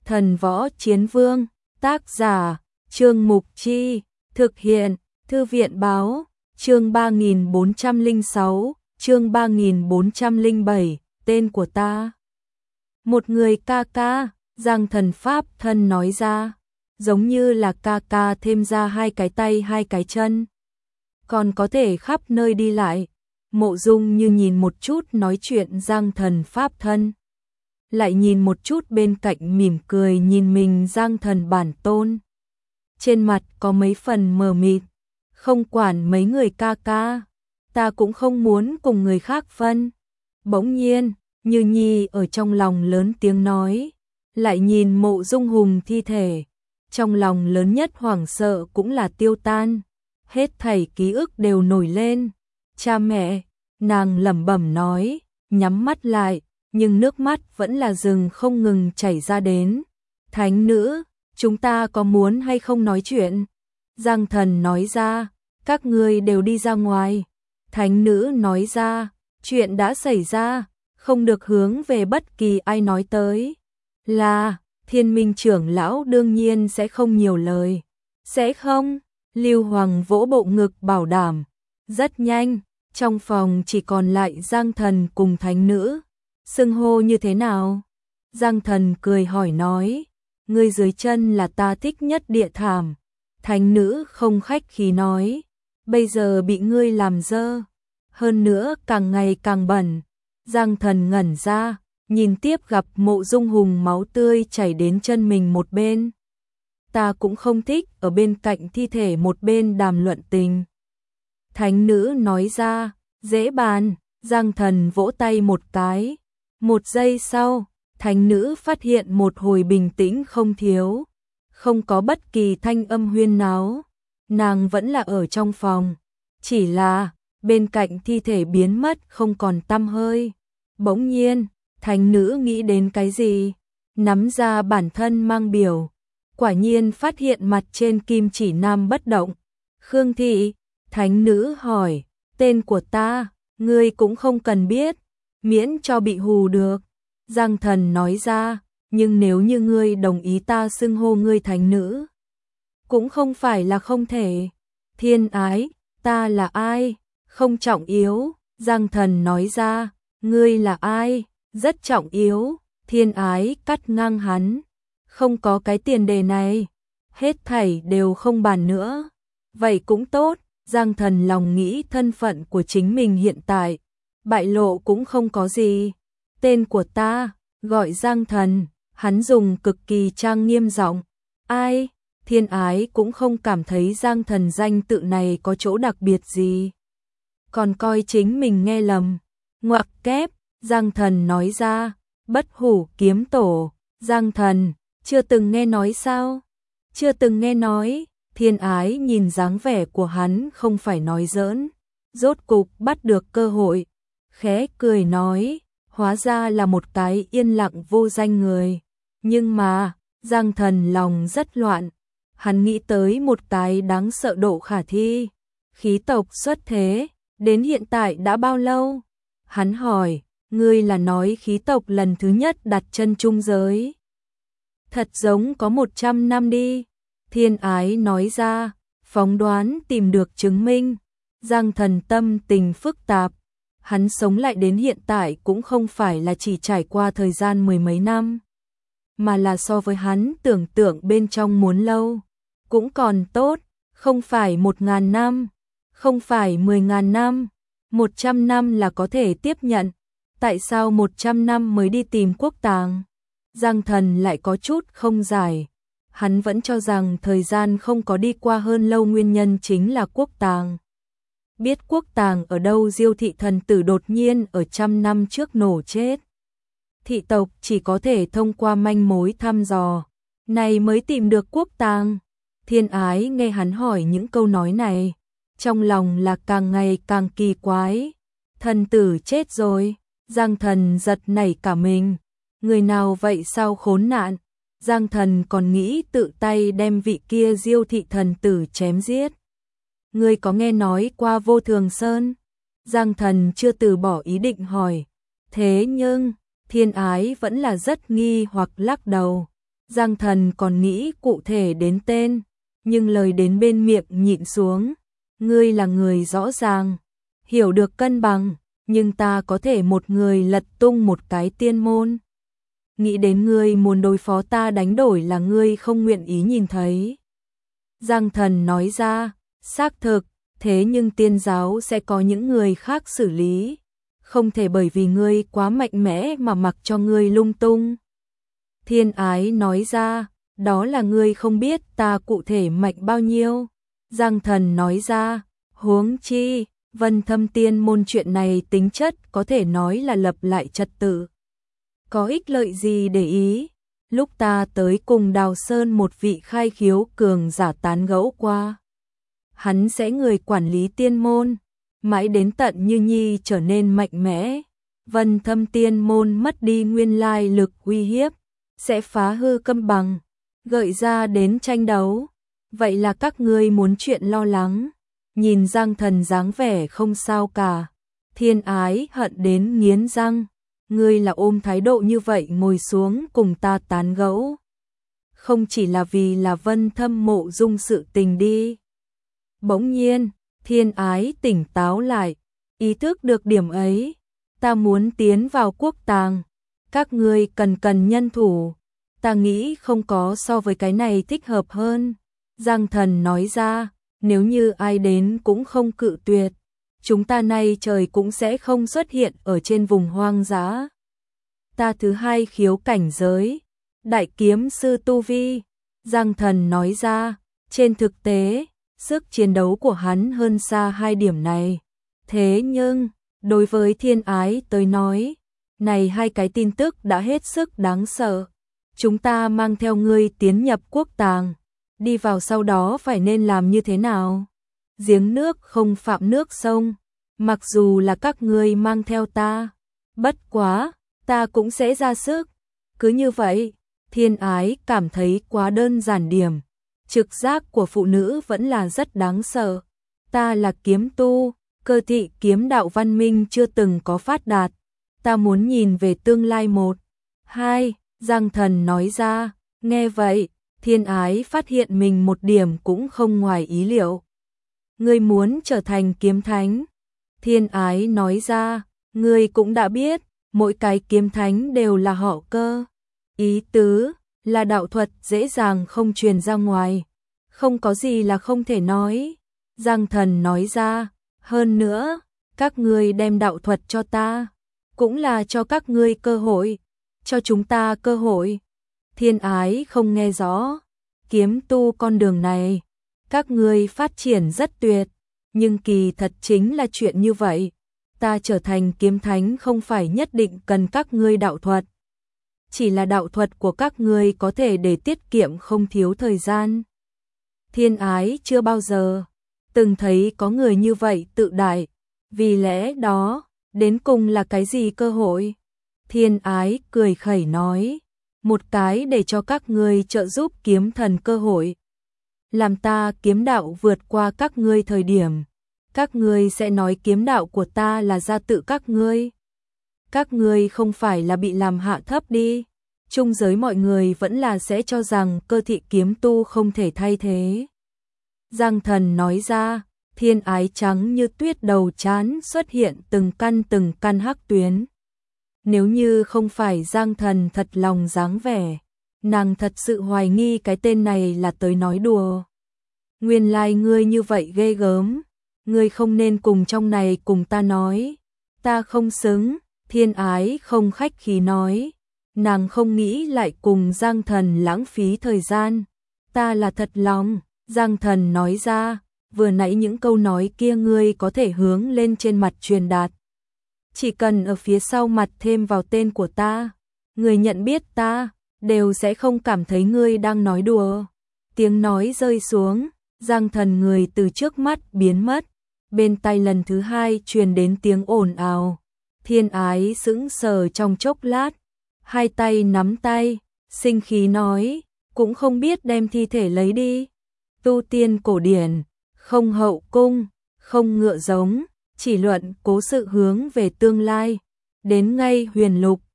Thần Võ Chiến Vương, tác giả, Trương Mục Chi, thực hiện, Thư viện Báo, chương 3406, chương 3407, tên của ta. Một người ca ca, Giang Thần Pháp Thân nói ra, giống như là ca ca thêm ra hai cái tay hai cái chân. Còn có thể khắp nơi đi lại. Mộ Dung như nhìn một chút nói chuyện Giang Thần Pháp Thân. Lại nhìn một chút bên cạnh mỉm cười nhìn mình Giang Thần bản tôn. Trên mặt có mấy phần mờ mịt, không quản mấy người ca ca, ta cũng không muốn cùng người khác phân. Bỗng nhiên, Như Nhi ở trong lòng lớn tiếng nói, lại nhìn Mộ Dung Hùng thi thể, trong lòng lớn nhất hoảng sợ cũng là tiêu tan, hết thảy ký ức đều nổi lên. Cha mẹ, nàng lẩm bẩm nói, nhắm mắt lại, nhưng nước mắt vẫn là dừng không ngừng chảy ra đến. Thánh nữ, chúng ta có muốn hay không nói chuyện? Giang Thần nói ra, các ngươi đều đi ra ngoài. Thánh nữ nói ra, chuyện đã xảy ra, không được hướng về bất kỳ ai nói tới. Là, Thiên Minh trưởng lão đương nhiên sẽ không nhiều lời. Sẽ không? Lưu Hoàng vỗ bộ ngực bảo đảm. Rất nhanh, trong phòng chỉ còn lại Giang Thần cùng thánh nữ. Xưng hô như thế nào? Giang Thần cười hỏi nói, ngươi dưới chân là ta thích nhất địa thảm. Thánh nữ không khách khí nói, bây giờ bị ngươi làm dơ, hơn nữa càng ngày càng bẩn. Giang Thần ngẩn ra, nhìn tiếp gặp Mộ Dung Hùng máu tươi chảy đến chân mình một bên. Ta cũng không thích ở bên cạnh thi thể một bên đàm luận tình. Thánh nữ nói ra, dễ bàn. Giang Thần vỗ tay một cái. Một giây sau, thánh nữ phát hiện một hồi bình tĩnh không thiếu, không có bất kỳ thanh âm huyên náo. Nàng vẫn là ở trong phòng, chỉ là bên cạnh thi thể biến mất không còn tăm hơi. Bỗng nhiên, thánh nữ nghĩ đến cái gì, nắm ra bản thân mang biểu, quả nhiên phát hiện mặt trên kim chỉ nam bất động. Khương thị, thánh nữ hỏi, tên của ta, ngươi cũng không cần biết, miễn cho bị hù được. Giang Thần nói ra, nhưng nếu như ngươi đồng ý ta xưng hô ngươi thánh nữ, cũng không phải là không thể. Thiên ái, ta là ai? Không trọng yếu. Giang Thần nói ra, ngươi là ai? Rất trọng yếu. Thiên ái cắt ngang hắn. Không có cái tiền đề này, hết thảy đều không bàn nữa. Vậy cũng tốt. Giang Thần lòng nghĩ thân phận của chính mình hiện tại, bại lộ cũng không có gì. Tên của ta, gọi Giang Thần, hắn dùng cực kỳ trang nghiêm giọng. Ai? Thiên ái cũng không cảm thấy Giang Thần danh tự này có chỗ đặc biệt gì. Còn coi chính mình nghe lầm. Ngoặc kép, Giang Thần nói ra, Bất Hủ Kiếm Tổ. Giang Thần, chưa từng nghe nói sao? Chưa từng nghe nói. Thiên ái nhìn dáng vẻ của hắn không phải nói giỡn, rốt cục bắt được cơ hội, khẽ cười nói, hóa ra là một cái yên lặng vô danh người. Nhưng mà, Giang Thần lòng rất loạn, hắn nghĩ tới một cái đáng sợ độ khả thi. Khí tộc xuất thế, đến hiện tại đã bao lâu? Hắn hỏi, ngươi là nói khí tộc lần thứ nhất đặt chân trung giới? Thật giống có 100 năm đi. Thiên ái nói ra, phóng đoán tìm được chứng minh. Giang Thần tâm tình phức tạp, hắn sống lại đến hiện tại cũng không phải là chỉ trải qua thời gian mười mấy năm, mà là so với hắn tưởng tượng bên trong muốn lâu. Cũng còn tốt, không phải 1000 năm, không phải 10.000 năm, 100 năm là có thể tiếp nhận. Tại sao 100 năm mới đi tìm quốc tàng? Giang Thần lại có chút không giải. Hắn vẫn cho rằng thời gian không có đi qua hơn lâu nguyên nhân chính là quốc tàng. Biết quốc tàng ở đâu Diêu thị thần tử đột nhiên ở 100 năm trước nổ chết. Thị tộc chỉ có thể thông qua manh mối thăm dò, này mới tìm được quốc tàng. Thiên ái nghe hắn hỏi những câu nói này, trong lòng là càng ngày càng kỳ quái. Thần tử chết rồi, Giang Thần giật nảy cả mình. Người nào vậy sao khốn nạn? Giang Thần còn nghĩ tự tay đem vị kia Diêu thị thần tử chém giết. Ngươi có nghe nói qua Vô Thường Sơn? Giang Thần chưa từ bỏ ý định hỏi. Thế nhưng, thiên ái vẫn là rất nghi hoặc lắc đầu. Giang Thần còn nghĩ cụ thể đến tên, nhưng lời đến bên miệng nhịn xuống. Ngươi là người rõ ràng, hiểu được cân bằng, nhưng ta có thể một người lật tung một cái tiên môn. Nghĩ đến ngươi muốn đối phó ta đánh đổi là ngươi không nguyện ý nhìn thấy. Giang Thần nói ra, xác thực, thế nhưng tiên giáo sẽ có những người khác xử lý. Không thể bởi vì ngươi quá mạnh mẽ mà mặc cho ngươi lung tung. Thiên Ái nói ra, đó là ngươi không biết ta cụ thể mạnh bao nhiêu. Giang Thần nói ra, huống chi, Vân Thâm Tiên môn chuyện này tính chất có thể nói là lập lại trật tự. Có ích lợi gì để ý? Lúc ta tới cùng Đào Sơn một vị khai khiếu cường giả tán gẫu qua. Hắn sẽ người quản lý tiên môn, mãi đến tận Như Nhi trở nên mạnh mẽ. Vân Thâm Tiên môn mất đi nguyên lai lực uy hiếp, sẽ phá hư cân bằng, gợi ra đến tranh đấu. Vậy là các ngươi muốn chuyện lo lắng. Nhìn Giang Thần dáng vẻ không sao cả, Thiên Ái hận đến nghiến răng. Ngươi là ôm thái độ như vậy ngồi xuống cùng ta tán gẫu, không chỉ là vì là Vân Thâm Mộ Dung sự tình đi. Bỗng nhiên, Thiên Ái tỉnh táo lại, ý thức được điểm ấy. Ta muốn tiến vào quốc tàng, các ngươi cần nhân thủ, ta nghĩ không có so với cái này thích hợp hơn. Giang Thần nói ra, nếu như ai đến cũng không cự tuyệt, chúng ta nay trời cũng sẽ không xuất hiện ở trên vùng hoang dã. Ta thứ hai khiếu cảnh giới, đại kiếm sư tu vi. Giang Thần nói ra, trên thực tế, sức chiến đấu của hắn hơn xa hai điểm này. Thế nhưng, đối với Thiên Ái tới nói, này hai cái tin tức đã hết sức đáng sợ. Chúng ta mang theo ngươi tiến nhập quốc tàng, đi vào sau đó phải nên làm như thế nào? Giếng nước không phạm nước sông, mặc dù là các ngươi mang theo ta, bất quá, ta cũng sẽ ra sức. Cứ như vậy, Thiên Ái cảm thấy quá đơn giản điểm. Trực giác của phụ nữ vẫn là rất đáng sợ. Ta là kiếm tu, cơ thị kiếm đạo văn minh chưa từng có phát đạt. Ta muốn nhìn về tương lai một. Hai, Giang Thần nói ra, nghe vậy, Thiên Ái phát hiện mình một điểm cũng không ngoài ý liệu. Ngươi muốn trở thành kiếm thánh. Thiên Ái nói ra, ngươi cũng đã biết, mỗi cái kiếm thánh đều là họ Cơ. Ý tứ là đạo thuật dễ dàng không truyền ra ngoài, không có gì là không thể nói. Giang Thần nói ra, hơn nữa, các ngươi đem đạo thuật cho ta, cũng là cho các ngươi cơ hội, cho chúng ta cơ hội. Thiên Ái không nghe rõ, kiếm tu con đường này, các ngươi phát triển rất tuyệt, nhưng kỳ thật chính là chuyện như vậy. Ta trở thành kiếm thánh không phải nhất định cần các ngươi đạo thuật. Chỉ là đạo thuật của các ngươi có thể để tiết kiệm không thiếu thời gian. Thiên Ái chưa bao giờ từng thấy có người như vậy tự đại, vì lẽ đó, đến cùng là cái gì cơ hội? Thiên Ái cười khẩy nói, một cái để cho các ngươi trợ giúp kiếm thần cơ hội. Làm ta kiếm đạo vượt qua các ngươi thời điểm, các ngươi sẽ nói kiếm đạo của ta là ra tự các ngươi. Các ngươi không phải là bị làm hạ thấp đi. Trung giới mọi người vẫn là sẽ cho rằng cơ thị kiếm tu không thể thay thế. Giang Thần nói ra, Thiên Ái trắng như tuyết đầu trán xuất hiện từng căn hắc tuyến. Nếu như không phải Giang Thần thật lòng dáng vẻ, nàng thật sự hoài nghi cái tên này là tới nói đùa. Nguyên lai ngươi như vậy ghê gớm, ngươi không nên cùng trong này cùng ta nói, ta không xứng. Thiên Ái không khách khí nói, nàng không nghĩ lại cùng Giang Thần lãng phí thời gian. Ta là thật lòng. Giang Thần nói ra, vừa nãy những câu nói kia ngươi có thể hướng lên trên mặt truyền đạt. Chỉ cần ở phía sau mặt thêm vào tên của ta, người nhận biết ta, đều sẽ không cảm thấy ngươi đang nói đùa. Tiếng nói rơi xuống, Giang Thần người từ trước mắt biến mất, bên tai lần thứ hai truyền đến tiếng ồn ào. Thiên Ái sững sờ trong chốc lát, hai tay nắm tay, sinh khí nói, cũng không biết đem thi thể lấy đi. Tu tiên cổ điển, không hậu cung, không ngựa giống, chỉ luận cố sự hướng về tương lai. Đến ngay huyền lục,